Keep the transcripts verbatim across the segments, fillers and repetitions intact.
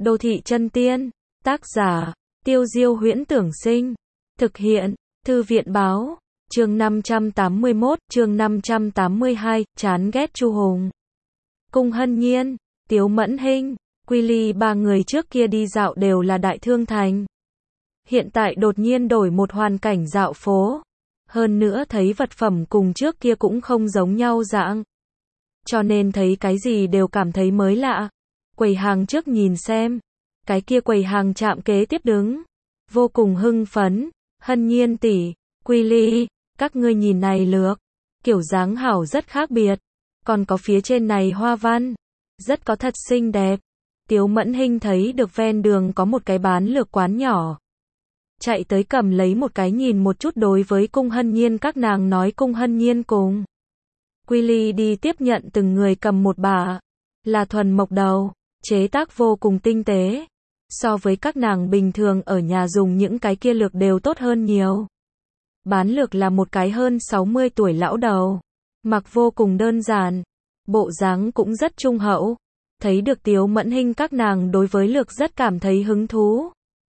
Đô thị chân tiên, tác giả, Tiêu Diêu Huyễn Tưởng Sinh, thực hiện, Thư viện Báo, chương năm trăm tám mươi mốt, chương năm trăm tám mươi hai, chán ghét Chu Hùng. Cung Hân Nhiên, Tiếu Mẫn Hinh, Quy Ly ba người trước kia đi dạo đều là đại thương thành. Hiện tại đột nhiên đổi một hoàn cảnh dạo phố. Hơn nữa thấy vật phẩm cùng trước kia cũng không giống nhau dạng. Cho nên thấy cái gì đều cảm thấy mới lạ. Quầy hàng trước nhìn xem. Cái kia quầy hàng chạm kế tiếp đứng. Vô cùng hưng phấn. Hân Nhiên tỷ, Quy Ly, các ngươi nhìn này lược. Kiểu dáng hảo rất khác biệt. Còn có phía trên này hoa văn. Rất có thật xinh đẹp. Tiếu Mẫn Hinh thấy được ven đường có một cái bán lược quán nhỏ. Chạy tới cầm lấy một cái nhìn một chút đối với Cung Hân Nhiên các nàng nói Cung Hân Nhiên cùng. Quy Ly đi tiếp nhận từng người cầm một bả. Là thuần mộc đầu, chế tác vô cùng tinh tế. So với các nàng bình thường ở nhà dùng những cái kia lược đều tốt hơn nhiều. Bán lược là một cái hơn sáu mươi tuổi lão đầu. Mặc vô cùng đơn giản. Bộ dáng cũng rất trung hậu. Thấy được Tiếu Mẫn Hinh các nàng đối với lược rất cảm thấy hứng thú.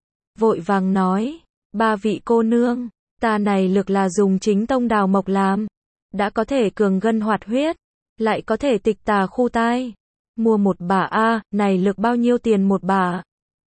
Vội vàng nói, ba vị cô nương, ta này lược là dùng chính tông đào mộc làm. Đã có thể cường gân hoạt huyết, lại có thể tịch tà khu tai. Mua một bả a, này lược bao nhiêu tiền một bả?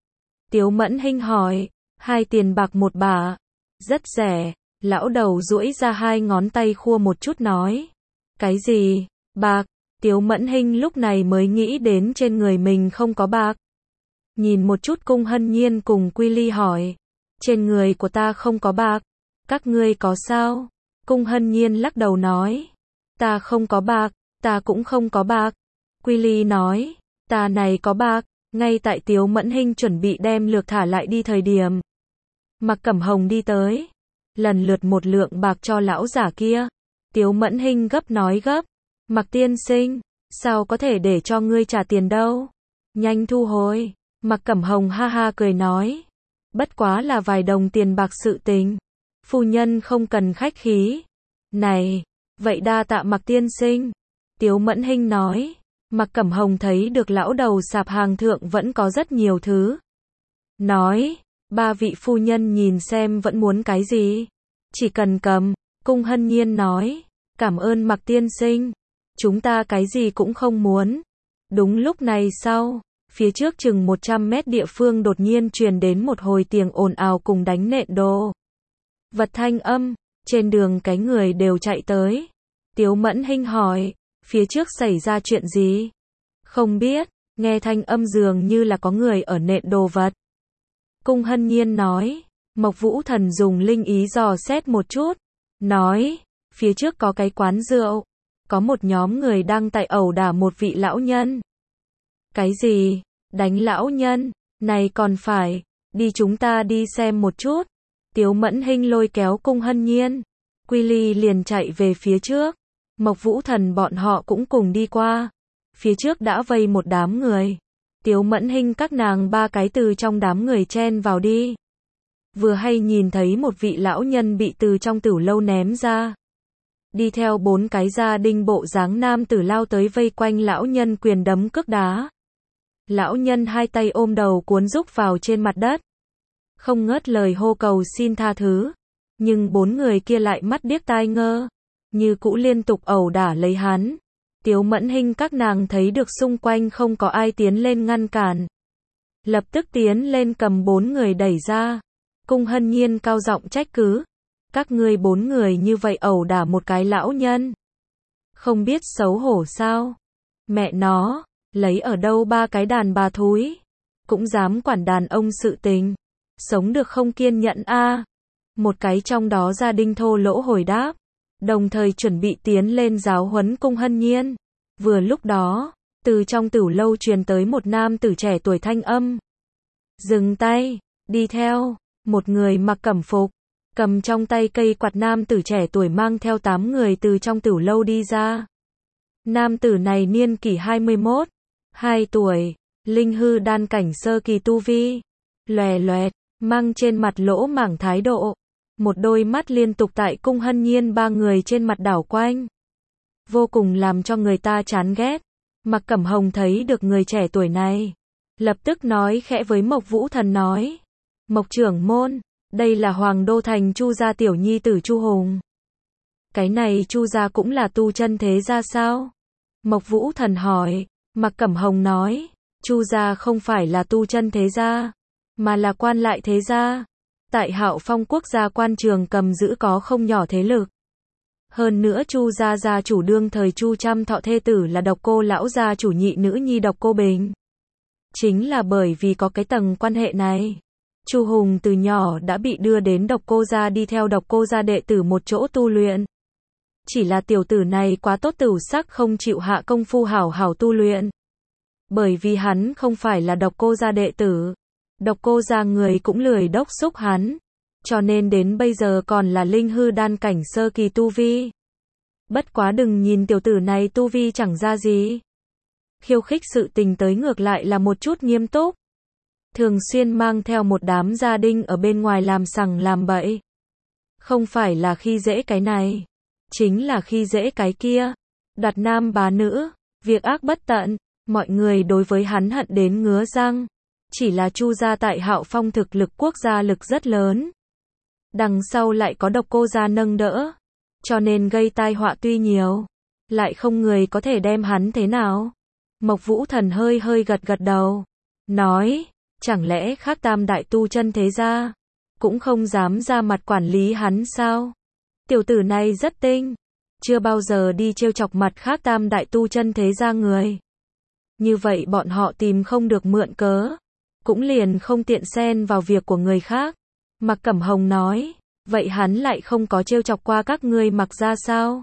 Tiếu Mẫn Hinh hỏi, hai tiền bạc một bả. Rất rẻ, lão đầu duỗi ra hai ngón tay khua một chút nói. Cái gì? Bạc? Tiếu Mẫn Hinh lúc này mới nghĩ đến trên người mình không có bạc. Nhìn một chút Cung Hân Nhiên cùng Quy Ly hỏi. Trên người của ta không có bạc. Các ngươi có sao? Cung Hân Nhiên lắc đầu nói. Ta không có bạc, ta cũng không có bạc. Quy Ly nói. Ta này có bạc. Ngay tại Tiếu Mẫn Hinh chuẩn bị đem lược thả lại đi thời điểm. Mạc Cẩm Hồng đi tới. Lần lượt một lượng bạc cho lão giả kia. Tiếu Mẫn Hinh gấp nói gấp. Mạc tiên sinh, sao có thể để cho ngươi trả tiền đâu? Nhanh thu hồi. Mạc Cẩm Hồng ha ha cười nói. Bất quá là vài đồng tiền bạc sự tình. Phu nhân không cần khách khí. Này, vậy đa tạ Mạc tiên sinh. Tiếu Mẫn Hinh nói. Mạc Cẩm Hồng thấy được lão đầu sạp hàng thượng vẫn có rất nhiều thứ. Nói, ba vị phu nhân nhìn xem vẫn muốn cái gì. Chỉ cần cầm. Cung Hân Nhiên nói. Cảm ơn Mạc tiên sinh. Chúng ta cái gì cũng không muốn. Đúng lúc này sau, phía trước chừng một trăm mét địa phương đột nhiên truyền đến một hồi tiếng ồn ào cùng đánh nện đồ vật thanh âm, trên đường cái người đều chạy tới. Tiếu Mẫn Hinh hỏi, phía trước xảy ra chuyện gì? Không biết, nghe thanh âm dường như là có người ở nện đồ vật. Cung Hân Nhiên nói, Mộc Vũ Thần dùng linh ý dò xét một chút, nói, phía trước có cái quán rượu. Có một nhóm người đang tại ẩu đả một vị lão nhân. Cái gì? Đánh lão nhân? Này còn phải. Đi chúng ta đi xem một chút. Tiếu Mẫn Hinh lôi kéo Cung Hân Nhiên. Quy Ly liền chạy về phía trước. Mộc Vũ Thần bọn họ cũng cùng đi qua. Phía trước đã vây một đám người. Tiếu Mẫn Hinh các nàng ba cái từ trong đám người chen vào đi. Vừa hay nhìn thấy một vị lão nhân bị từ trong tửu lâu ném ra. Đi theo bốn cái gia đình bộ dáng nam tử lao tới vây quanh lão nhân quyền đấm cước đá. Lão nhân hai tay ôm đầu cuốn rúc vào trên mặt đất. Không ngớt lời hô cầu xin tha thứ. Nhưng bốn người kia lại mắt điếc tai ngơ. Như cũ liên tục ẩu đả lấy hắn. Tiếu Mẫn Hinh các nàng thấy được xung quanh không có ai tiến lên ngăn cản. Lập tức tiến lên cầm bốn người đẩy ra. Cung Hân Nhiên cao giọng trách cứ. Các ngươi bốn người như vậy ẩu đả một cái lão nhân. Không biết xấu hổ sao? Mẹ nó, lấy ở đâu ba cái đàn bà thúi? Cũng dám quản đàn ông sự tình. Sống được không kiên nhẫn a à? Một cái trong đó gia đình thô lỗ hồi đáp. Đồng thời chuẩn bị tiến lên giáo huấn Cung Hân Nhiên. Vừa lúc đó, từ trong tửu lâu truyền tới một nam tử trẻ tuổi thanh âm. Dừng tay, đi theo, một người mặc cẩm phục. Cầm trong tay cây quạt nam tử trẻ tuổi mang theo tám người từ trong tửu lâu đi ra. Nam tử này niên kỷ hai mươi mốt, hai tuổi, linh hư đan cảnh sơ kỳ tu vi, lòe loẹt, mang trên mặt lỗ mảng thái độ. Một đôi mắt liên tục tại Cung Hân Nhiên ba người trên mặt đảo quanh. Vô cùng làm cho người ta chán ghét. Mạc Cẩm Hồng thấy được người trẻ tuổi này. lập tức nói khẽ với Mộc Vũ Thần nói. Mộc trưởng môn, đây là Hoàng Đô Thành Chu gia tiểu nhi tử Chu Hùng. Cái này Chu gia cũng là tu chân thế gia sao? Mộc Vũ Thần hỏi. Mạc Cẩm Hồng nói. Chu gia không phải là tu chân thế gia, mà là quan lại thế gia. Tại Hạo Phong quốc gia quan trường cầm giữ có không nhỏ thế lực. Hơn nữa Chu gia gia chủ đương thời Chu Trăm Thọ thê tử là Độc Cô lão gia chủ nhị nữ nhi Độc Cô Bình. Chính là bởi vì có cái tầng quan hệ này, Chu Hùng từ nhỏ đã bị đưa đến Độc Cô gia đi theo Độc Cô gia đệ tử một chỗ tu luyện. Chỉ là tiểu tử này quá tốt tửu sắc không chịu hạ công phu hảo hảo tu luyện. Bởi vì hắn không phải là Độc Cô gia đệ tử, Độc Cô gia người cũng lười đốc xúc hắn, cho nên đến bây giờ còn là linh hư đan cảnh sơ kỳ tu vi. Bất quá đừng nhìn tiểu tử này tu vi chẳng ra gì. Khiêu khích sự tình tới ngược lại là một chút nghiêm túc. Thường xuyên mang theo một đám gia đình ở bên ngoài làm sằng làm bậy. Không phải là khi dễ cái này, chính là khi dễ cái kia. Đoạt nam bá nữ, việc ác bất tận, mọi người đối với hắn hận đến ngứa răng. Chỉ là Chu gia tại Hạo Phong thực lực quốc gia lực rất lớn. Đằng sau lại có Độc Cô gia nâng đỡ, cho nên gây tai họa tuy nhiều, lại không người có thể đem hắn thế nào. Mộc Vũ Thần hơi hơi gật gật đầu, nói, chẳng lẽ khác tam đại tu chân thế gia cũng không dám ra mặt quản lý hắn sao? Tiểu tử này rất tinh, chưa bao giờ đi trêu chọc mặt khác tam đại tu chân thế gia người. Như vậy bọn họ tìm không được mượn cớ, cũng liền không tiện xen vào việc của người khác. Mạc Cẩm Hồng nói, vậy hắn lại không có trêu chọc qua các ngươi Mạc gia sao?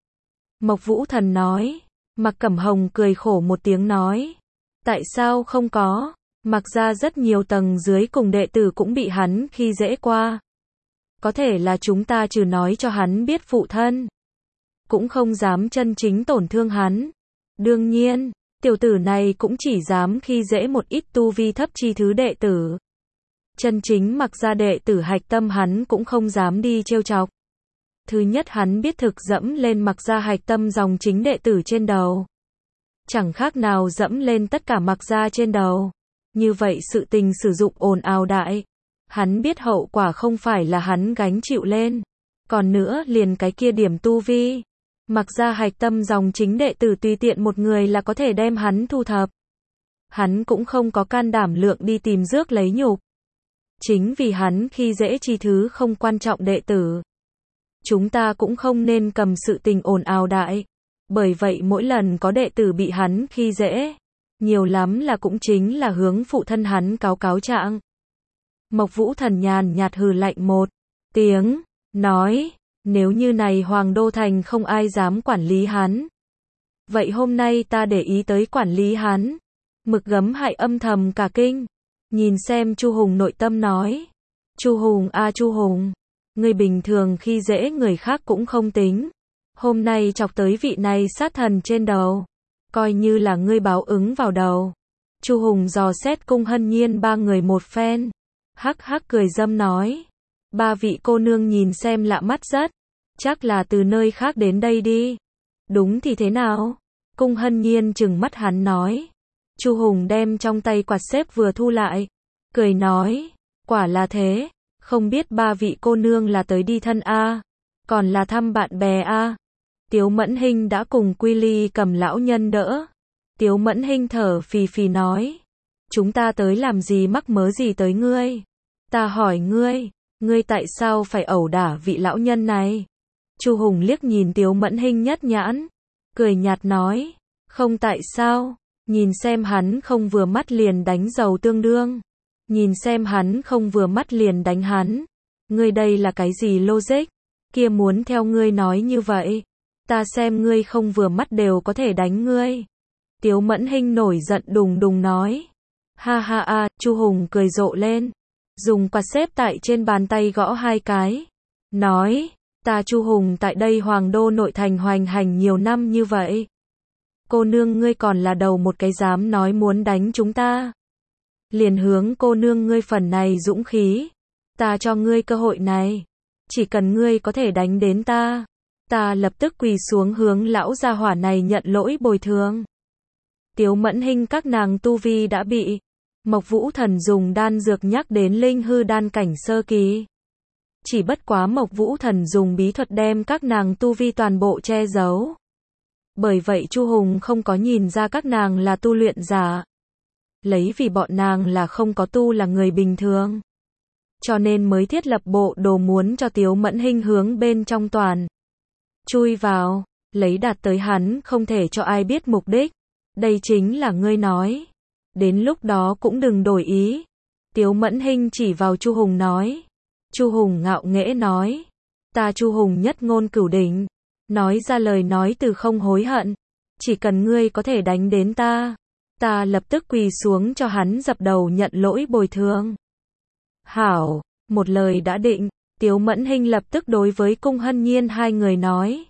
Mộc Vũ Thần nói. Mạc Cẩm Hồng cười khổ một tiếng nói, tại sao không có? Mạc gia rất nhiều tầng dưới cùng đệ tử cũng bị hắn khi dễ qua. Có thể là chúng ta trừ nói cho hắn biết phụ thân, cũng không dám chân chính tổn thương hắn. Đương nhiên, tiểu tử này cũng chỉ dám khi dễ một ít tu vi thấp chi thứ đệ tử. Chân chính Mạc gia đệ tử hạch tâm hắn cũng không dám đi trêu chọc. Thứ nhất hắn biết thực dẫm lên Mạc gia hạch tâm dòng chính đệ tử trên đầu. Chẳng khác nào dẫm lên tất cả Mạc gia trên đầu. Như vậy sự tình sử dụng ồn ào đại. Hắn biết hậu quả không phải là hắn gánh chịu lên. Còn nữa liền cái kia điểm tu vi. Mạc gia hạch tâm dòng chính đệ tử tùy tiện một người là có thể đem hắn thu thập. Hắn cũng không có can đảm lượng đi tìm rước lấy nhục. Chính vì hắn khi dễ chi thứ không quan trọng đệ tử. Chúng ta cũng không nên cầm sự tình ồn ào đại. Bởi vậy mỗi lần có đệ tử bị hắn khi dễ, nhiều lắm là cũng chính là hướng phụ thân hắn cáo cáo trạng. Mộc Vũ Thần nhàn nhạt hừ lạnh một tiếng, nói, nếu như này Hoàng Đô Thành không ai dám quản lý hắn, vậy hôm nay ta để ý tới quản lý hắn. Mực Gấm Hại âm thầm cả kinh, nhìn xem Chu Hùng nội tâm nói, Chu Hùng a Chu Hùng, ngươi bình thường khi dễ người khác cũng không tính, hôm nay chọc tới vị này sát thần trên đầu, coi như là ngươi báo ứng vào đầu. Chu Hùng dò xét Cung Hân Nhiên ba người một phen, hắc hắc cười dâm nói, ba vị cô nương nhìn xem lạ mắt rất, chắc là từ nơi khác đến đây đi. Đúng thì thế nào? Cung Hân Nhiên trừng mắt hắn nói. Chu Hùng đem trong tay quạt xếp vừa thu lại, cười nói, quả là thế, không biết ba vị cô nương là tới đi thân a, còn là thăm bạn bè a. Tiếu Mẫn Hinh đã cùng Quy Ly cầm lão nhân đỡ. Tiếu Mẫn Hinh thở phì phì nói, chúng ta tới làm gì mắc mớ gì tới ngươi? Ta hỏi ngươi, ngươi tại sao phải ẩu đả vị lão nhân này? Chu Hùng liếc nhìn Tiếu Mẫn Hinh nhất nhãn, cười nhạt nói, không tại sao, nhìn xem hắn không vừa mắt liền đánh dầu tương đương. Nhìn xem hắn không vừa mắt liền đánh hắn. Ngươi đây là cái gì logic? Kia muốn theo ngươi nói như vậy, ta xem ngươi không vừa mắt đều có thể đánh ngươi. Tiếu Mẫn Hinh nổi giận đùng đùng nói. Ha ha a, Chu Hùng cười rộ lên, dùng quạt xếp tại trên bàn tay gõ hai cái, nói, ta Chu Hùng tại đây Hoàng Đô nội thành hoành hành nhiều năm như vậy. Cô nương ngươi còn là đầu một cái dám nói muốn đánh chúng ta. Liền hướng cô nương ngươi phần này dũng khí, ta cho ngươi cơ hội này, chỉ cần ngươi có thể đánh đến ta, ta lập tức quỳ xuống hướng lão gia hỏa này nhận lỗi bồi thường. Tiếu Mẫn Hinh các nàng tu vi đã bị Mộc Vũ Thần dùng đan dược nhắc đến linh hư đan cảnh sơ kỳ. Chỉ bất quá Mộc Vũ Thần dùng bí thuật đem các nàng tu vi toàn bộ che giấu. Bởi vậy Chu Hùng không có nhìn ra các nàng là tu luyện giả. Lấy vì bọn nàng là không có tu là người bình thường. Cho nên mới thiết lập bộ đồ muốn cho Tiếu Mẫn Hinh hướng bên trong toàn. Chui vào, lấy đạt tới hắn không thể cho ai biết mục đích. Đây chính là ngươi nói. Đến lúc đó cũng đừng đổi ý. Tiếu Mẫn Hinh chỉ vào Chu Hùng nói. Chu Hùng ngạo nghễ nói. Ta Chu Hùng nhất ngôn cửu đỉnh. Nói ra lời nói từ không hối hận. Chỉ cần ngươi có thể đánh đến ta. Ta lập tức quỳ xuống cho hắn dập đầu nhận lỗi bồi thường. Hảo, một lời đã định. Tiếu Mẫn Hinh lập tức đối với Cung Hân Nhiên hai người nói.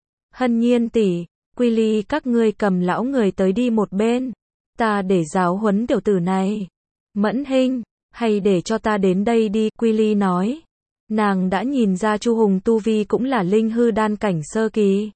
Hân Nhiên tỷ, Quy Ly các ngươi cầm lão người tới đi một bên. Ta để giáo huấn tiểu tử này. Mẫn Hinh, hay để cho ta đến đây đi, Quy Ly nói. Nàng đã nhìn ra Chu Hùng tu vi cũng là linh hư đan cảnh sơ kỳ.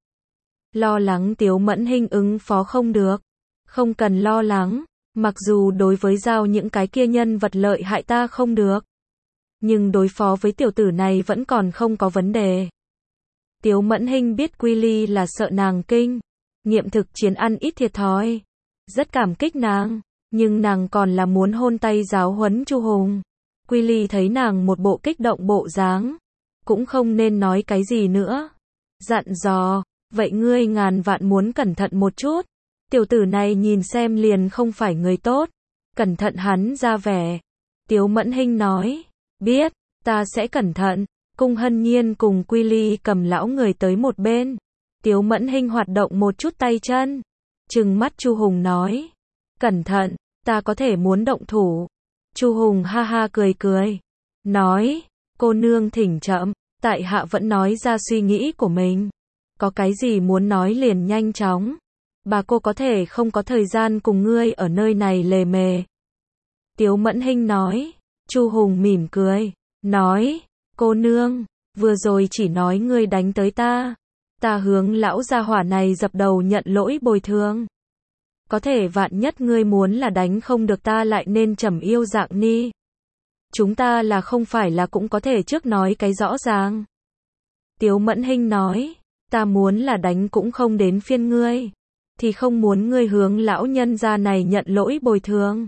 Lo lắng Tiếu Mẫn Hinh ứng phó không được. Không cần lo lắng, mặc dù đối với giao những cái kia nhân vật lợi hại ta không được. Nhưng đối phó với tiểu tử này vẫn còn không có vấn đề. Tiếu Mẫn Hinh biết Quy Ly là sợ nàng kinh. Nghiệm thực chiến ăn ít thiệt thòi. Rất cảm kích nàng. Nhưng nàng còn là muốn hôn tay giáo huấn Chu Hùng. Quy Ly thấy nàng một bộ kích động bộ dáng. Cũng không nên nói cái gì nữa. Dặn dò, vậy ngươi ngàn vạn muốn cẩn thận một chút. Tiểu tử này nhìn xem liền không phải người tốt. Cẩn thận hắn ra vẻ. Tiếu Mẫn Hinh nói. Biết, ta sẽ cẩn thận. Cung Hân Nhiên cùng Quy Ly cầm lão người tới một bên. Tiếu Mẫn Hinh hoạt động một chút tay chân. Trừng mắt Chu Hùng nói. Cẩn thận, ta có thể muốn động thủ. Chu Hùng ha ha cười cười. Nói, cô nương thỉnh chậm, tại hạ vẫn nói ra suy nghĩ của mình. Có cái gì muốn nói liền nhanh chóng. Bà cô có thể không có thời gian cùng ngươi ở nơi này lề mề. Tiếu Mẫn Hinh nói. Chu Hùng mỉm cười. Nói, cô nương, vừa rồi chỉ nói ngươi đánh tới ta. Ta hướng lão gia hỏa này dập đầu nhận lỗi bồi thường. Có thể vạn nhất ngươi muốn là đánh không được ta lại nên trầm yêu dạng ni. Chúng ta là không phải là cũng có thể trước nói cái rõ ràng. Tiếu Mẫn Hinh nói. Ta muốn là đánh cũng không đến phiên ngươi. Thì không muốn ngươi hướng lão nhân gia này nhận lỗi bồi thường.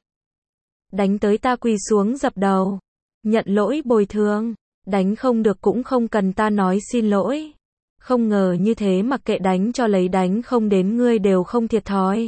Đánh tới ta quỳ xuống dập đầu. Nhận lỗi bồi thường. Đánh không được cũng không cần ta nói xin lỗi. Không ngờ như thế mặc kệ đánh cho lấy đánh không đến ngươi đều không thiệt thòi.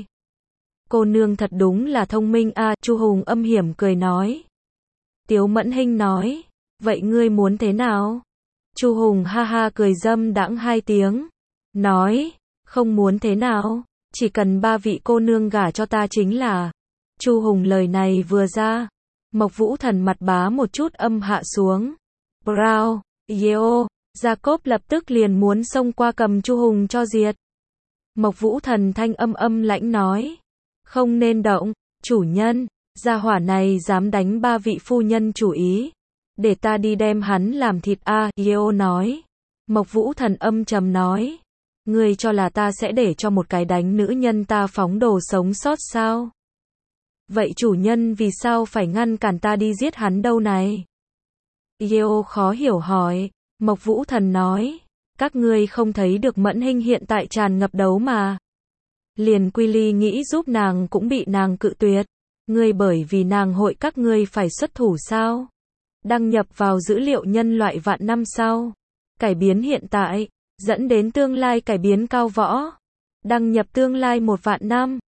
Cô nương thật đúng là thông minh a, à, Chu Hùng âm hiểm cười nói. Tiếu Mẫn Hinh nói. Vậy ngươi muốn thế nào? Chu Hùng ha ha cười dâm đãng hai tiếng. Nói. Không muốn thế nào. Chỉ cần ba vị cô nương gả cho ta chính là. Chu Hùng lời này vừa ra. Mộc Vũ Thần mặt bá một chút âm hạ xuống. Brown, Yeo, Jacob lập tức liền muốn xông qua cầm Chu Hùng cho diệt. Mộc Vũ Thần thanh âm âm lãnh nói. Không nên động, chủ nhân, gia hỏa này dám đánh ba vị phu nhân chủ ý. Để ta đi đem hắn làm thịt a, à, Yeo nói. Mộc Vũ Thần âm trầm nói. Ngươi cho là ta sẽ để cho một cái đánh nữ nhân ta phóng đồ sống sót sao? Vậy chủ nhân vì sao phải ngăn cản ta đi giết hắn đâu này? Yeo khó hiểu hỏi. Mộc Vũ Thần nói. Các ngươi không thấy được Mẫn Hinh hiện tại tràn ngập đấu mà. Liền Quy Ly nghĩ giúp nàng cũng bị nàng cự tuyệt. Ngươi bởi vì nàng hội các ngươi phải xuất thủ sao? Đăng nhập vào dữ liệu nhân loại vạn năm sau. Cải biến hiện tại, dẫn đến tương lai cải biến cao võ. Đăng nhập tương lai một vạn năm.